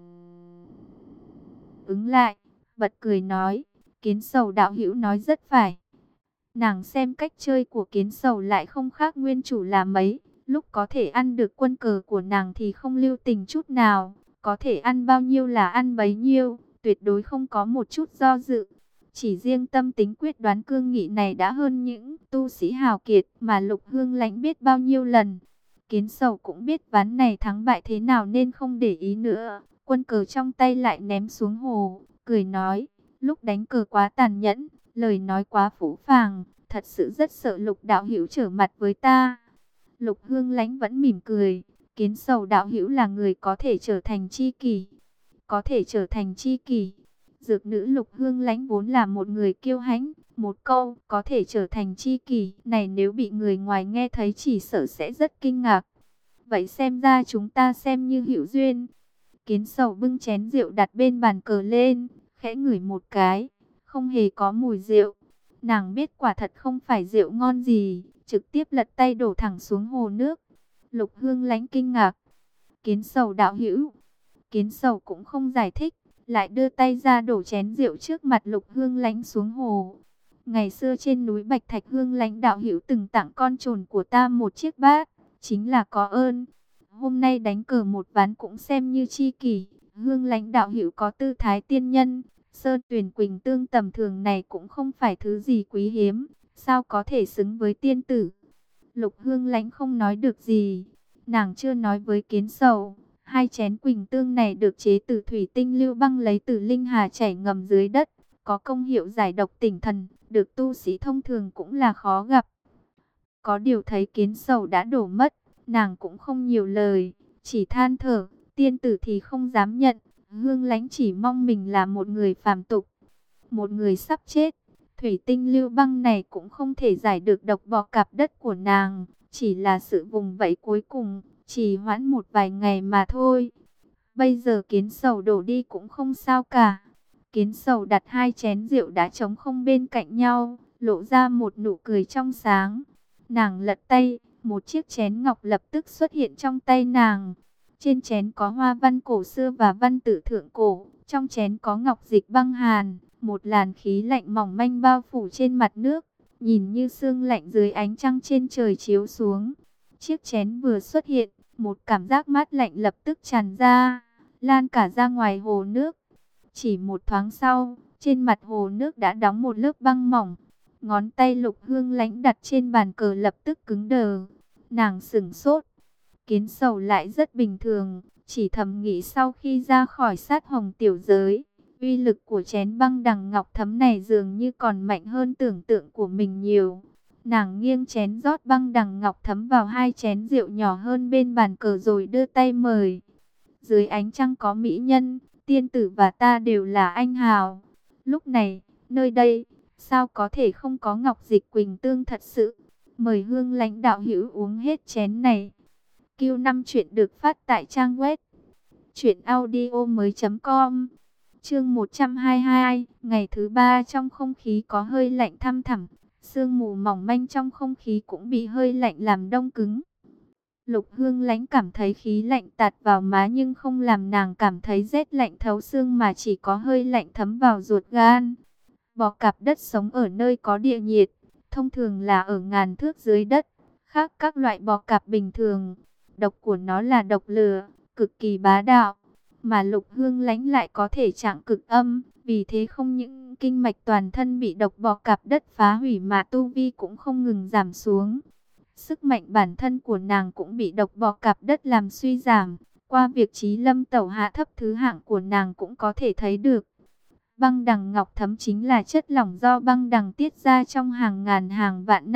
ứng lại, bật cười nói, Kiến Sầu đạo hữu nói rất phải. Nàng xem cách chơi của Kiến Sầu lại không khác nguyên chủ là mấy, lúc có thể ăn được quân cờ của nàng thì không lưu tình chút nào, có thể ăn bao nhiêu là ăn bấy nhiêu, tuyệt đối không có một chút do dự. Chỉ riêng tâm tính quyết đoán cương nghị này đã hơn những tu sĩ hào kiệt mà Lục Hương Lãnh biết bao nhiêu lần. Kiến Sầu cũng biết ván này thắng bại thế nào nên không để ý nữa, quân cờ trong tay lại ném xuống hồ, cười nói, lúc đánh cờ quá tàn nhẫn, lời nói quá phũ phàng, thật sự rất sợ Lục đạo hữu trở mặt với ta. Lục Hương Lãnh vẫn mỉm cười, Kiến Sầu đạo hữu là người có thể trở thành tri kỷ, có thể trở thành tri kỷ. Dược nữ Lục Hương Lãnh vốn là một người kiêu hãnh, một câu có thể trở thành tri kỷ này nếu bị người ngoài nghe thấy chỉ sợ sẽ rất kinh ngạc. Vậy xem ra chúng ta xem như hữu duyên. Kiến Sầu bưng chén rượu đặt bên bàn cờ lên, khẽ ngửi một cái, không hề có mùi rượu. Nàng biết quả thật không phải rượu ngon gì, trực tiếp lật tay đổ thẳng xuống hồ nước. Lục Hương Lãnh kinh ngạc, Kiến Sầu đạo hữu. Kiến Sầu cũng không giải thích, lại đưa tay ra đổ chén rượu trước mặt Lục Hương Lãnh xuống hồ. Ngày xưa trên núi Bạch Thạch Hương Lãnh đạo hữu từng tặng con trồn của ta một chiếc bát, chính là có ơn. Hôm nay đánh cờ một ván cũng xem như tri kỷ. Hương Lãnh đạo hữu có tư thái tiên nhân, sơn tuyển quỳnh tương tầm thường này cũng không phải thứ gì quý hiếm, sao có thể xứng với tiên tử. Lục Hương Lãnh không nói được gì, nàng chưa nói với Kiến Sầu. Hai chén quỳnh tương này được chế từ thủy tinh lưu băng lấy từ linh hà chảy ngầm dưới đất, có công hiệu giải độc tỉnh thần, được tu sĩ thông thường cũng là khó gặp. Có điều thấy Kiến Sầu đã đổ mất, nàng cũng không nhiều lời, chỉ than thở, tiên tử thì không dám nhận, Hương Lãnh chỉ mong mình là một người phàm tục, một người sắp chết. Thủy tinh lưu băng này cũng không thể giải được độc bọ cạp đất của nàng, chỉ là sự vùng vẫy cuối cùng, chỉ hoãn một vài ngày mà thôi. Bây giờ Kiến Sầu đổ đi cũng không sao cả. Kiến Sầu đặt hai chén rượu đã trống không bên cạnh nhau, lộ ra một nụ cười trong sáng. Nàng lật tay, một chiếc chén ngọc lập tức xuất hiện trong tay nàng. Trên chén có hoa văn cổ xưa và văn tự thượng cổ, trong chén có ngọc dịch băng hàn, một làn khí lạnh mỏng manh bao phủ trên mặt nước, nhìn như sương lạnh dưới ánh trăng trên trời chiếu xuống. Chiếc chén vừa xuất hiện, một cảm giác mát lạnh lập tức tràn ra, lan cả ra ngoài hồ nước. Chỉ một thoáng sau, trên mặt hồ nước đã đóng một lớp băng mỏng. Ngón tay Lục Hương Lãnh đặt trên bàn cờ lập tức cứng đờ. Nàng sửng sốt. Kiến Sầu lại rất bình thường, chỉ thầm nghĩ sau khi ra khỏi sát hồng tiểu giới, uy lực của chén băng đằng ngọc thấm này dường như còn mạnh hơn tưởng tượng của mình nhiều. Nàng nghiêng chén rót băng đằng ngọc thấm vào hai chén rượu nhỏ hơn bên bàn cờ rồi đưa tay mời. Dưới ánh trăng có mỹ nhân, tiên tử và ta đều là anh hào. Lúc này, nơi đây, sao có thể không có ngọc dịch quỳnh tương thật sự. Mời Hương Lãnh đạo hữu uống hết chén này. Q5 chuyện được phát tại trang web truyệnaudiomoi.com. Chương 122, ngày thứ ba trong không khí có hơi lạnh thăm thẳm, sương mù mỏng manh trong không khí cũng bị hơi lạnh làm đông cứng. Lục Hương Lãnh cảm thấy khí lạnh tạt vào má nhưng không làm nàng cảm thấy rét lạnh thấu xương mà chỉ có hơi lạnh thấm vào ruột gan. Bọ cạp đất sống ở nơi có địa nhiệt, thông thường là ở ngàn thước dưới đất, khác các loại bọ cạp bình thường. Độc của nó là độc lửa, cực kỳ bá đạo, mà Lục Hương Lãnh lại có thể trạng cực âm, vì thế không những kinh mạch toàn thân bị độc bọ cạp đất phá hủy mà tu vi cũng không ngừng giảm xuống. Sức mạnh bản thân của nàng cũng bị độc bọ cạp đất làm suy giảm, qua việc Chí Lâm tẩu hạ thấp thứ hạng của nàng cũng có thể thấy được. Băng đằng ngọc thấm chính là chất lỏng do băng đằng tiết ra trong hàng ngàn hàng vạn năm,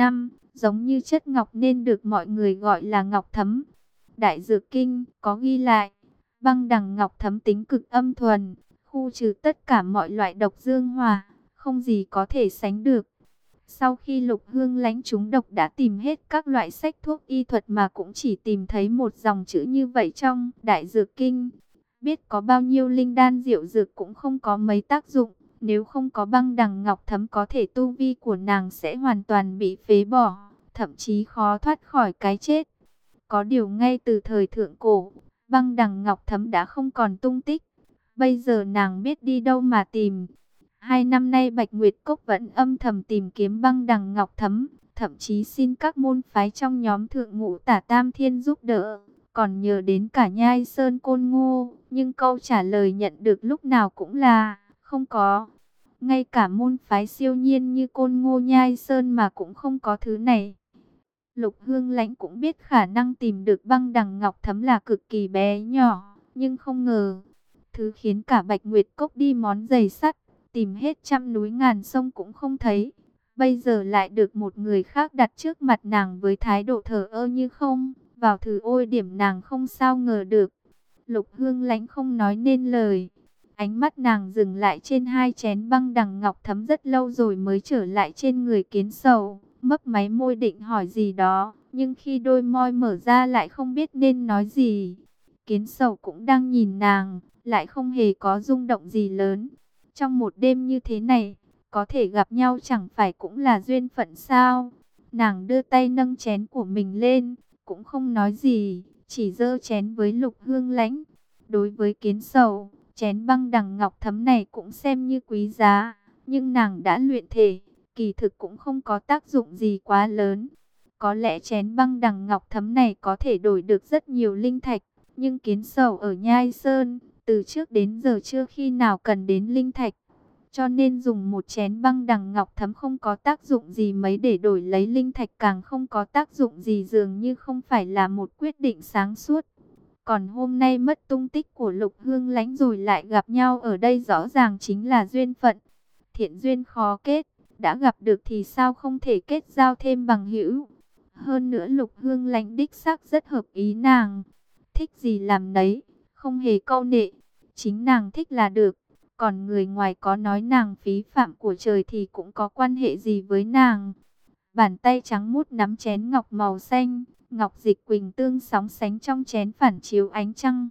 giống như chất ngọc nên được mọi người gọi là ngọc thấm. Đại Dược Kinh có ghi lại, băng đằng ngọc thấm tính cực âm thuần, khu trừ tất cả mọi loại độc dương hỏa, không gì có thể sánh được. Sau khi Lục Hương Lãnh trúng độc đã tìm hết các loại sách thuốc y thuật mà cũng chỉ tìm thấy một dòng chữ như vậy trong Đại Dược Kinh. Biết có bao nhiêu linh đan diệu dược cũng không có mấy tác dụng. Nếu không có băng đằng ngọc thấm có thể tu vi của nàng sẽ hoàn toàn bị phế bỏ, thậm chí khó thoát khỏi cái chết. Có điều ngay từ thời thượng cổ, băng đằng ngọc thấm đã không còn tung tích. Bây giờ nàng biết đi đâu mà tìm. 2 năm nay Bạch Nguyệt Cốc vẫn âm thầm tìm kiếm băng đằng ngọc thấm, thậm chí xin các môn phái trong nhóm thượng ngũ tả Tam Thiên giúp đỡ, còn nhờ đến cả Nhai Sơn Côn Ngô, nhưng câu trả lời nhận được lúc nào cũng là không có. Ngay cả môn phái siêu nhiên như Côn Ngô Nhai Sơn mà cũng không có thứ này. Lục Hương Lãnh cũng biết khả năng tìm được băng đằng ngọc thấm là cực kỳ bé nhỏ, nhưng không ngờ, thứ khiến cả Bạch Nguyệt Cốc đi món giày sắt, tìm hết trăm núi ngàn sông cũng không thấy. Bây giờ lại được một người khác đặt trước mặt nàng với thái độ thờ ơ như không, vào thử ôi điểm nàng không sao ngờ được. Lục Hương Lãnh không nói nên lời. Ánh mắt nàng dừng lại trên hai chén băng đằng ngọc thấm rất lâu rồi mới trở lại trên người Kiến Sầu, mấp máy môi định hỏi gì đó, nhưng khi đôi môi mở ra lại không biết nên nói gì. Kiến Sầu cũng đang nhìn nàng, lại không hề có rung động gì lớn. Trong một đêm như thế này, có thể gặp nhau chẳng phải cũng là duyên phận sao? Nàng đưa tay nâng chén của mình lên, cũng không nói gì, chỉ giơ chén với Lục Hương Lãnh. Đối với Kiến Sầu, chén băng đằng ngọc thấm này cũng xem như quý giá, nhưng nàng đã luyện thể, kỳ thực cũng không có tác dụng gì quá lớn. Có lẽ chén băng đằng ngọc thấm này có thể đổi được rất nhiều linh thạch, nhưng Kiến Sầu ở Nhai Sơn, từ trước đến giờ chưa khi nào cần đến linh thạch. Cho nên dùng một chén băng đằng ngọc thấm không có tác dụng gì mấy để đổi lấy linh thạch càng không có tác dụng gì, dường như không phải là một quyết định sáng suốt. Còn hôm nay mất tung tích của Lục Hương Lãnh rồi lại gặp nhau ở đây rõ ràng chính là duyên phận. Thiện duyên khó kết, đã gặp được thì sao không thể kết giao thêm bằng hữu. Hơn nữa Lục Hương Lãnh đích xác rất hợp ý nàng. Thích gì làm nấy, không hề câu nệ. Chính nàng thích là được. Còn người ngoài có nói nàng phí phạm của trời thì cũng có quan hệ gì với nàng. Bàn tay trắng muốt nắm chén ngọc màu xanh, ngọc dịch quỳnh tương sóng sánh trong chén phản chiếu ánh trăng.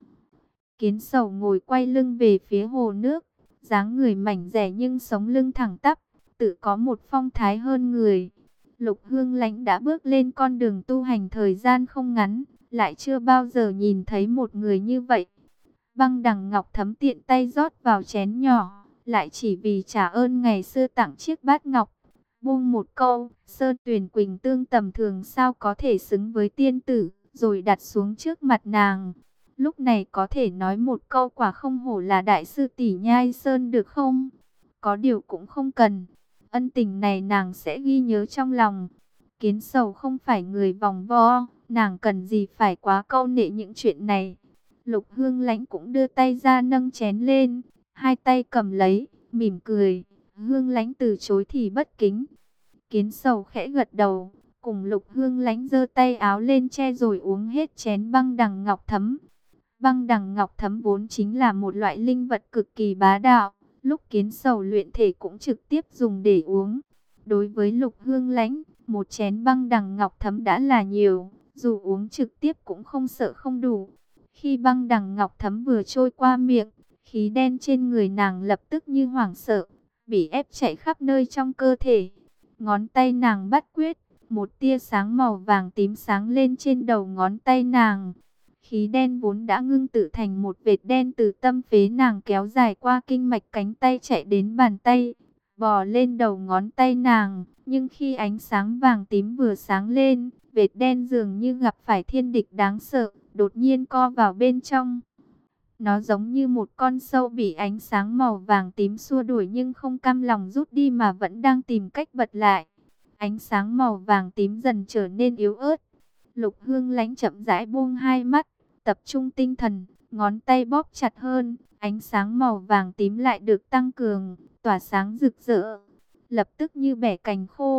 Kiến Sầu ngồi quay lưng về phía hồ nước, dáng người mảnh dẻ nhưng sống lưng thẳng tắp, tự có một phong thái hơn người. Lục Hương Lãnh đã bước lên con đường tu hành thời gian không ngắn, lại chưa bao giờ nhìn thấy một người như vậy. Băng đằng ngọc thấm tiện tay rót vào chén nhỏ, lại chỉ vì trả ơn ngày xưa tặng chiếc bát ngọc. Buông một câu, Sơn Tuyền Quỳnh Tương tầm thường sao có thể xứng với tiên tử, rồi đặt xuống trước mặt nàng. Lúc này có thể nói một câu quả không hổ là đại sư tỷ Nhai Sơn được không? Có điều cũng không cần. Ân tình này nàng sẽ ghi nhớ trong lòng. Kiến Sầu không phải người vòng vo, nàng cần gì phải quá câu nệ những chuyện này. Lục Hương Lãnh cũng đưa tay ra nâng chén lên, hai tay cầm lấy, mỉm cười. Hương Lãnh từ chối thì bất kính. Kiến Sầu khẽ gật đầu, cùng Lục Hương Lãnh giơ tay áo lên che rồi uống hết chén băng đằng ngọc thấm. Băng đằng ngọc thấm vốn chính là một loại linh vật cực kỳ bá đạo, lúc Kiến Sầu luyện thể cũng trực tiếp dùng để uống. Đối với Lục Hương Lãnh, một chén băng đằng ngọc thấm đã là nhiều, dù uống trực tiếp cũng không sợ không đủ. Khi băng đằng ngọc thấm vừa trôi qua miệng, khí đen trên người nàng lập tức như hoảng sợ, bị ép chạy khắp nơi trong cơ thể. Ngón tay nàng bắt quyết, một tia sáng màu vàng tím sáng lên trên đầu ngón tay nàng. Khí đen vốn đã ngưng tụ thành một vệt đen từ tâm phế nàng kéo dài qua kinh mạch cánh tay chạy đến bàn tay, bò lên đầu ngón tay nàng. Nhưng khi ánh sáng vàng tím vừa sáng lên, vệt đen dường như gặp phải thiên địch đáng sợ, đột nhiên co vào bên trong. Nó giống như một con sâu bị ánh sáng màu vàng tím xua đuổi nhưng không cam lòng rút đi mà vẫn đang tìm cách bật lại. Ánh sáng màu vàng tím dần trở nên yếu ớt. Lục Hương Lãnh chậm rãi buông hai mắt, tập trung tinh thần, ngón tay bóp chặt hơn. Ánh sáng màu vàng tím lại được tăng cường, tỏa sáng rực rỡ. Lập tức như bẻ cành khô,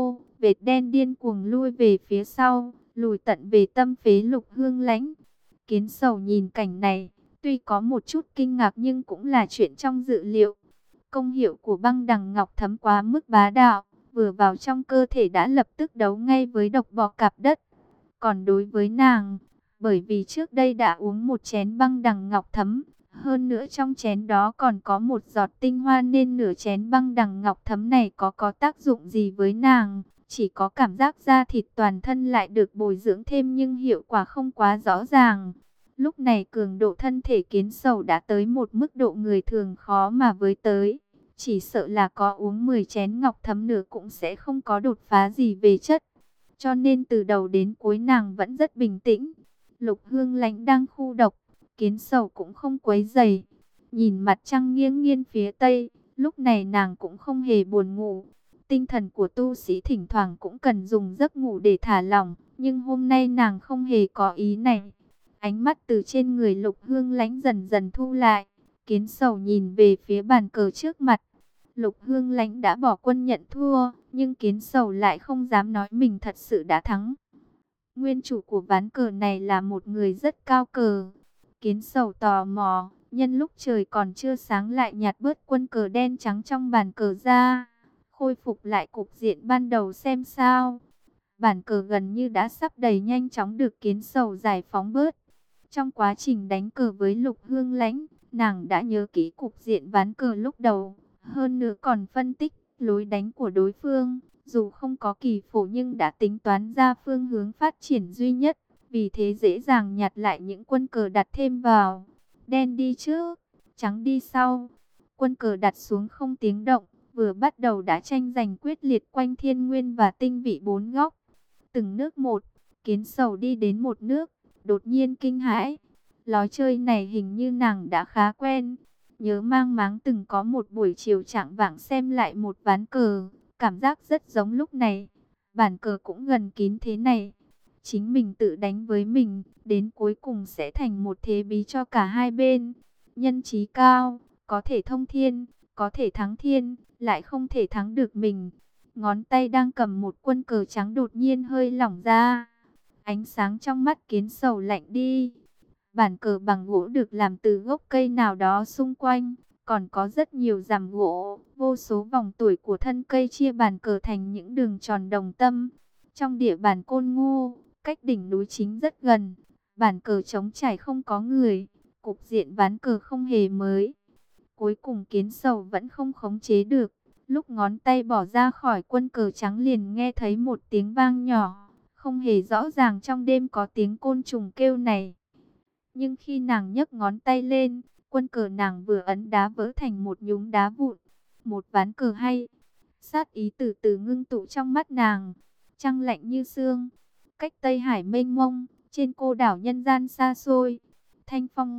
vệt đen điên cuồng lui về phía sau, lùi tận về tâm phế Lục Hương Lãnh. Kiến Sầu nhìn cảnh này, tuy có một chút kinh ngạc nhưng cũng là chuyện trong dự liệu. Công hiệu của băng đằng ngọc thấm quá mức bá đạo, vừa vào trong cơ thể đã lập tức đấu ngay với độc bọ cạp đất. Còn đối với nàng, bởi vì trước đây đã uống một chén băng đằng ngọc thấm, hơn nữa trong chén đó còn có một giọt tinh hoa, nên nửa chén băng đằng ngọc thấm này có tác dụng gì với nàng, chỉ có cảm giác da thịt toàn thân lại được bồi dưỡng thêm nhưng hiệu quả không quá rõ ràng. Lúc này cường độ thân thể Kiến Sầu đã tới một mức độ người thường khó mà với tới. Chỉ sợ là có uống 10 chén ngọc thấm nữa cũng sẽ không có đột phá gì về chất. Cho nên từ đầu đến cuối nàng vẫn rất bình tĩnh. Lục Hương Lãnh đang khu độc, Kiến Sầu cũng không quấy rầy. Nhìn mặt trăng nghiêng nghiêng phía tây, lúc này nàng cũng không hề buồn ngủ. Tinh thần của tu sĩ thỉnh thoảng cũng cần dùng giấc ngủ để thả lỏng, nhưng hôm nay nàng không hề có ý này. Ánh mắt từ trên người Lục Hương Lãnh dần dần thu lại, Kiến Sầu nhìn về phía bàn cờ trước mặt. Lục Hương Lãnh đã bỏ quân nhận thua, nhưng Kiến Sầu lại không dám nói mình thật sự đã thắng. Nguyên chủ của ván cờ này là một người rất cao cờ. Kiến Sầu tò mò, nhân lúc trời còn chưa sáng lại nhặt bớt quân cờ đen trắng trong bàn cờ ra, khôi phục lại cục diện ban đầu xem sao. Bàn cờ gần như đã sắp đầy nhanh chóng được Kiến Sầu giải phóng bớt. Trong quá trình đánh cờ với Lục Hương Lãnh, nàng đã nhớ kỹ cục diện ván cờ lúc đầu, hơn nữa còn phân tích lối đánh của đối phương. Dù không có kỳ phổ nhưng đã tính toán ra phương hướng phát triển duy nhất, vì thế dễ dàng nhặt lại những quân cờ đặt thêm vào. Đen đi trước, trắng đi sau. Quân cờ đặt xuống không tiếng động, vừa bắt đầu đã tranh giành quyết liệt quanh thiên nguyên và tinh vị bốn góc. Từng nước một, Kiến Sầu đi đến một nước, đột nhiên kinh hãi. Lối chơi này hình như nàng đã khá quen. Nhớ mang máng từng có một buổi chiều chạng vạng xem lại một ván cờ, cảm giác rất giống lúc này. Bàn cờ cũng gần kín thế này. Chính mình tự đánh với mình, đến cuối cùng sẽ thành một thế bí cho cả hai bên. Nhân trí cao, có thể thông thiên, có thể thắng thiên, lại không thể thắng được mình. Ngón tay đang cầm một quân cờ trắng đột nhiên hơi lỏng ra. Ánh sáng trong mắt Kiến Sầu lạnh đi. Bàn cờ bằng gỗ được làm từ gốc cây nào đó xung quanh, còn có rất nhiều rằm gỗ, vô số vòng tuổi của thân cây chia bàn cờ thành những đường tròn đồng tâm. Trong địa bàn Côn Ngô, cách đỉnh núi chính rất gần, bàn cờ trống trải không có người, cục diện ván cờ không hề mới. Cuối cùng Kiến Sầu vẫn không khống chế được, lúc ngón tay bỏ ra khỏi quân cờ trắng liền nghe thấy một tiếng vang nhỏ, không hề rõ ràng trong đêm có tiếng côn trùng kêu này. Nhưng khi nàng nhấc ngón tay lên, quân cờ nàng vừa ấn đá vỡ thành một nhúm đá vụn. Một ván cờ hay. Sát ý từ từ ngưng tụ trong mắt nàng. Trăng lạnh như sương. Cách Tây Hải mênh mông, trên cô đảo nhân gian xa xôi, thanh phong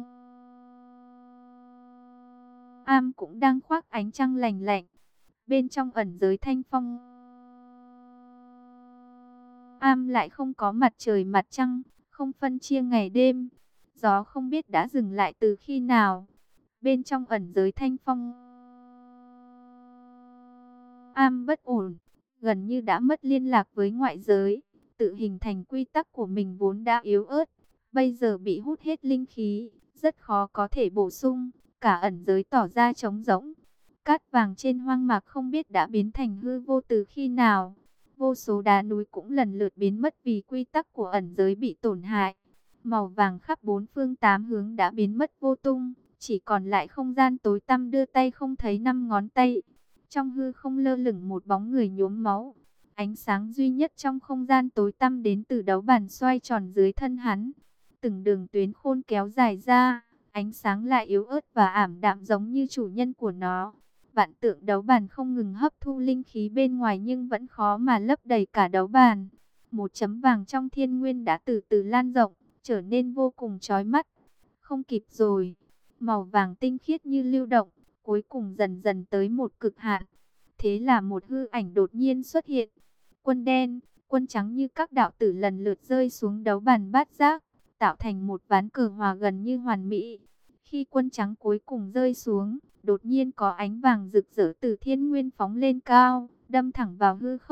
am cũng đang khoác ánh trăng lành lạnh. Bên trong ẩn giới thanh phong am lại không có mặt trời mặt trăng, không phân chia ngày đêm. Gió không biết đã dừng lại từ khi nào. Bên trong ẩn giới thanh phong am bất ổn, gần như đã mất liên lạc với ngoại giới, tự hình thành quy tắc của mình vốn đã yếu ớt, bây giờ bị hút hết linh khí, rất khó có thể bổ sung, cả ẩn giới tỏ ra trống rỗng. Cát vàng trên hoang mạc không biết đã biến thành hư vô từ khi nào. Vô số đá núi cũng lần lượt biến mất vì quy tắc của ẩn giới bị tổn hại. Màu vàng khắp bốn phương tám hướng đã biến mất vô tung, chỉ còn lại không gian tối tăm đưa tay không thấy năm ngón tay. Trong hư không lơ lửng một bóng người nhuốm máu. Ánh sáng duy nhất trong không gian tối tăm đến từ đấu bàn xoay tròn dưới thân hắn. Từng đường tuyến khôn kéo dài ra, ánh sáng lại yếu ớt và ảm đạm giống như chủ nhân của nó. Vạn tượng đấu bàn không ngừng hấp thu linh khí bên ngoài nhưng vẫn khó mà lấp đầy cả đấu bàn. Một chấm vàng trong thiên nguyên đã từ từ lan rộng, trở nên vô cùng chói mắt. Không kịp rồi, màu vàng tinh khiết như lưu động, cuối cùng dần dần tới một cực hạn. Thế là một hư ảnh đột nhiên xuất hiện. Quân đen, quân trắng như các đạo tử lần lượt rơi xuống đấu bàn bát giác, tạo thành một ván cờ hòa gần như hoàn mỹ. Khi quân trắng cuối cùng rơi xuống, đột nhiên có ánh vàng rực rỡ từ thiên nguyên phóng lên cao, đâm thẳng vào hư không,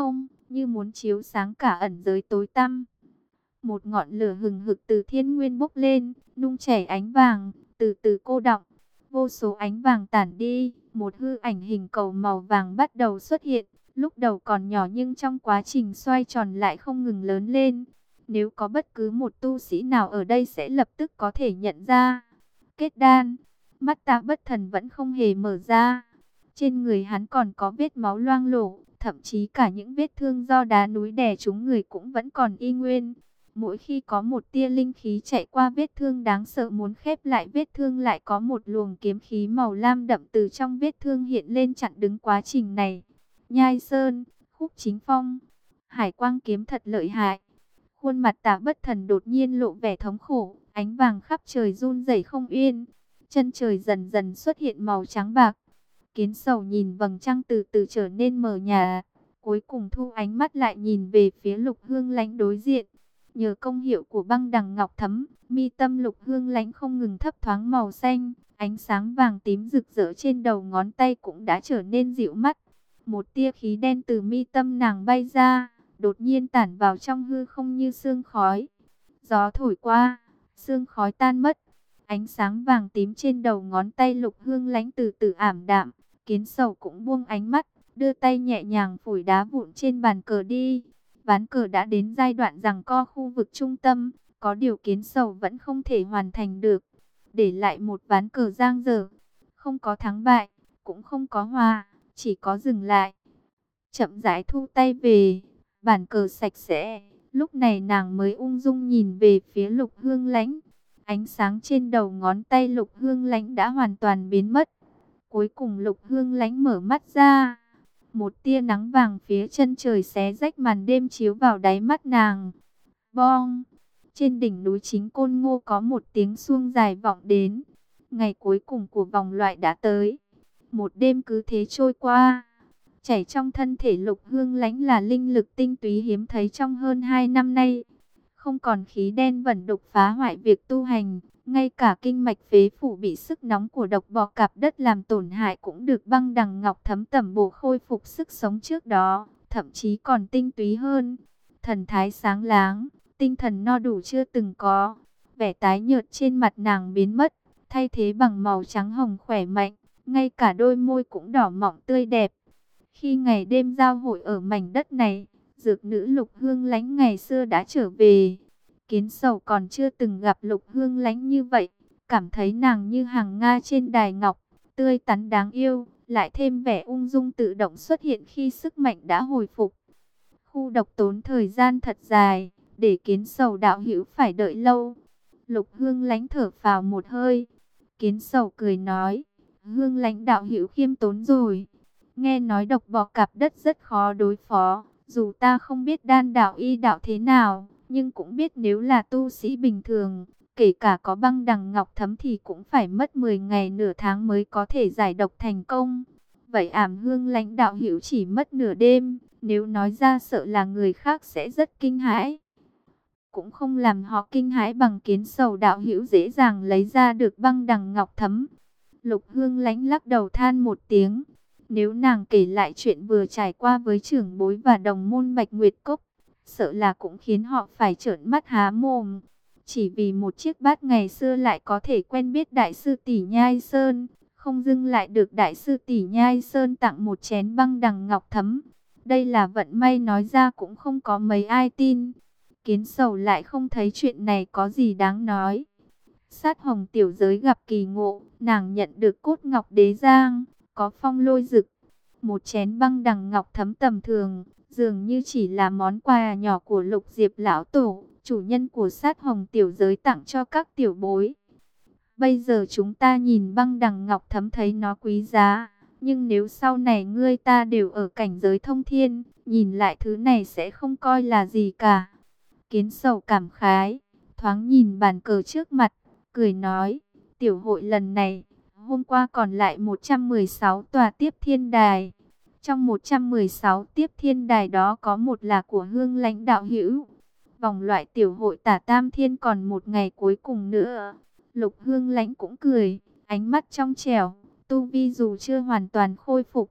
như muốn chiếu sáng cả ẩn giới tối tăm. Một ngọn lửa hừng hực từ thiên nguyên bốc lên, nung chảy ánh vàng, từ từ cô đọng. Vô số ánh vàng tản đi, một hư ảnh hình cầu màu vàng bắt đầu xuất hiện. Lúc đầu còn nhỏ nhưng trong quá trình xoay tròn lại không ngừng lớn lên. Nếu có bất cứ một tu sĩ nào ở đây sẽ lập tức có thể nhận ra. Kết đan, mắt Tạ Bất Thần vẫn không hề mở ra. Trên người hắn còn có vết máu loang lổ, thậm chí cả những vết thương do đá núi đè trúng người cũng vẫn còn y nguyên. Mỗi khi có một tia linh khí chạy qua vết thương đáng sợ muốn khép lại vết thương lại có một luồng kiếm khí màu lam đậm từ trong vết thương hiện lên chặn đứng quá trình này. Nhai Sơn, Khúc Chính Phong, Hải Quang kiếm thật lợi hại. Khuôn mặt Tạ Bất Thần đột nhiên lộ vẻ thống khổ, ánh vàng khắp trời run rẩy không yên. Chân trời dần dần xuất hiện màu trắng bạc. Kiến Sầu nhìn vầng trăng từ từ trở nên mờ nhạt, cuối cùng thu ánh mắt lại nhìn về phía Lục Hương Lãnh đối diện. Nhờ công hiệu của băng đằng ngọc thấm, mi tâm Lục Hương Lãnh không ngừng thấp thoáng màu xanh, ánh sáng vàng tím rực rỡ trên đầu ngón tay cũng đã trở nên dịu mắt. Một tia khí đen từ mi tâm nàng bay ra, đột nhiên tản vào trong hư không như sương khói. Gió thổi qua, sương khói tan mất, ánh sáng vàng tím trên đầu ngón tay Lục Hương Lãnh từ từ ảm đạm. Kiến Sầu cũng buông ánh mắt, đưa tay nhẹ nhàng phủi đá vụn trên bàn cờ đi. Ván cờ đã đến giai đoạn giằng co khu vực trung tâm, có điều Kiến Sầu vẫn không thể hoàn thành được. Để lại một ván cờ giang dở, không có thắng bại, cũng không có hòa, chỉ có dừng lại. Chậm rãi thu tay về, bàn cờ sạch sẽ, lúc này nàng mới ung dung nhìn về phía Lục Hương Lãnh. Ánh sáng trên đầu ngón tay Lục Hương Lãnh đã hoàn toàn biến mất. Cuối cùng Lục Hương Lãnh mở mắt ra. Một tia nắng vàng phía chân trời xé rách màn đêm chiếu vào đáy mắt nàng. Bong! Trên đỉnh núi Chính Côn Ngô có một tiếng chuông dài vọng đến. Ngày cuối cùng của vòng loại đã tới. Một đêm cứ thế trôi qua. Chảy trong thân thể Lục Hương Lãnh là linh lực tinh túy hiếm thấy trong hơn 2 năm nay. Không còn khí đen vẩn đục phá hoại việc tu hành. Ngay cả kinh mạch phế phủ bị sức nóng của độc bò cạp đất làm tổn hại cũng được băng đằng ngọc thấm tẩm bổ khôi phục sức sống trước đó, thậm chí còn tinh túy hơn. Thần thái sáng láng, tinh thần no đủ chưa từng có. Vẻ tái nhợt trên mặt nàng biến mất, thay thế bằng màu trắng hồng khỏe mạnh, ngay cả đôi môi cũng đỏ mọng tươi đẹp. Khi ngày đêm giao hội ở mảnh đất này, dược nữ Lục Hương Lãnh ngày xưa đã trở về. Kiến Sầu còn chưa từng gặp Lục Hương Lãnh như vậy, cảm thấy nàng như hàng Nga trên đài ngọc, tươi tắn đáng yêu, lại thêm vẻ ung dung tự động xuất hiện khi sức mạnh đã hồi phục. Khu độc tốn thời gian thật dài, để Kiến Sầu đạo hữu phải đợi lâu. Lục Hương Lãnh thở phào một hơi. Kiến Sầu cười nói, Hương Lãnh đạo hữu khiêm tốn rồi. Nghe nói độc bò cạp đất rất khó đối phó, dù ta không biết đan đạo y đạo thế nào, nhưng cũng biết nếu là tu sĩ bình thường, kể cả có băng đằng ngọc thấm thì cũng phải mất 10 ngày nửa tháng mới có thể giải độc thành công. Vậy Ảm Hương Lãnh đạo hữu chỉ mất nửa đêm, nếu nói ra sợ là người khác sẽ rất kinh hãi. Cũng không làm họ kinh hãi bằng Kiến Sầu đạo hữu dễ dàng lấy ra được băng đằng ngọc thấm. Lục Hương Lãnh lắc đầu than một tiếng. Nếu nàng kể lại chuyện vừa trải qua với trưởng bối và đồng môn Bạch Nguyệt Cốc, sợ là cũng khiến họ phải trợn mắt há mồm. Chỉ vì một chiếc bát ngày xưa lại có thể quen biết Đại sư tỷ Nhai Sơn, không dưng lại được Đại sư tỷ Nhai Sơn tặng một chén băng đằng ngọc thấm. Đây là vận may nói ra cũng không có mấy ai tin. Kiến Sầu lại không thấy chuyện này có gì đáng nói. Sát hồng tiểu giới gặp kỳ ngộ, nàng nhận được cốt ngọc đế giang, có phong lôi dực. Một chén băng đằng ngọc thấm tầm thường, dường như chỉ là món quà nhỏ của Lục Diệp lão tổ, chủ nhân của sát hồng tiểu giới tặng cho các tiểu bối. Bây giờ chúng ta nhìn băng đằng ngọc thấm thấy nó quý giá, nhưng nếu sau này ngươi ta đều ở cảnh giới thông thiên, nhìn lại thứ này sẽ không coi là gì cả. Kiến Sầu cảm khái, thoáng nhìn bàn cờ trước mặt, cười nói, tiểu hội lần này, hôm qua còn lại 116 tòa tiếp thiên đài. Trong 116 tiếp thiên đài đó có một là của Hương Lãnh đạo hữu. Vòng loại tiểu hội Tả Tam Thiên còn một ngày cuối cùng nữa. Lục Hương Lãnh cũng cười, ánh mắt trong trẻo, tu vi dù chưa hoàn toàn khôi phục,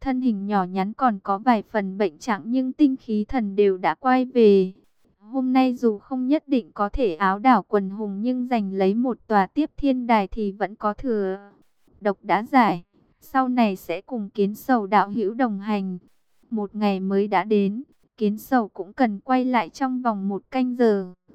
thân hình nhỏ nhắn còn có vài phần bệnh trạng nhưng tinh khí thần đều đã quay về. Hôm nay dù không nhất định có thể áo đảo quần hùng nhưng giành lấy một tòa tiếp thiên đài thì vẫn có thừa. Độc đã giải, sau này sẽ cùng Kiến Sầu đạo hữu đồng hành. Một ngày mới đã đến, Kiến Sầu cũng cần quay lại trong vòng 1 canh giờ.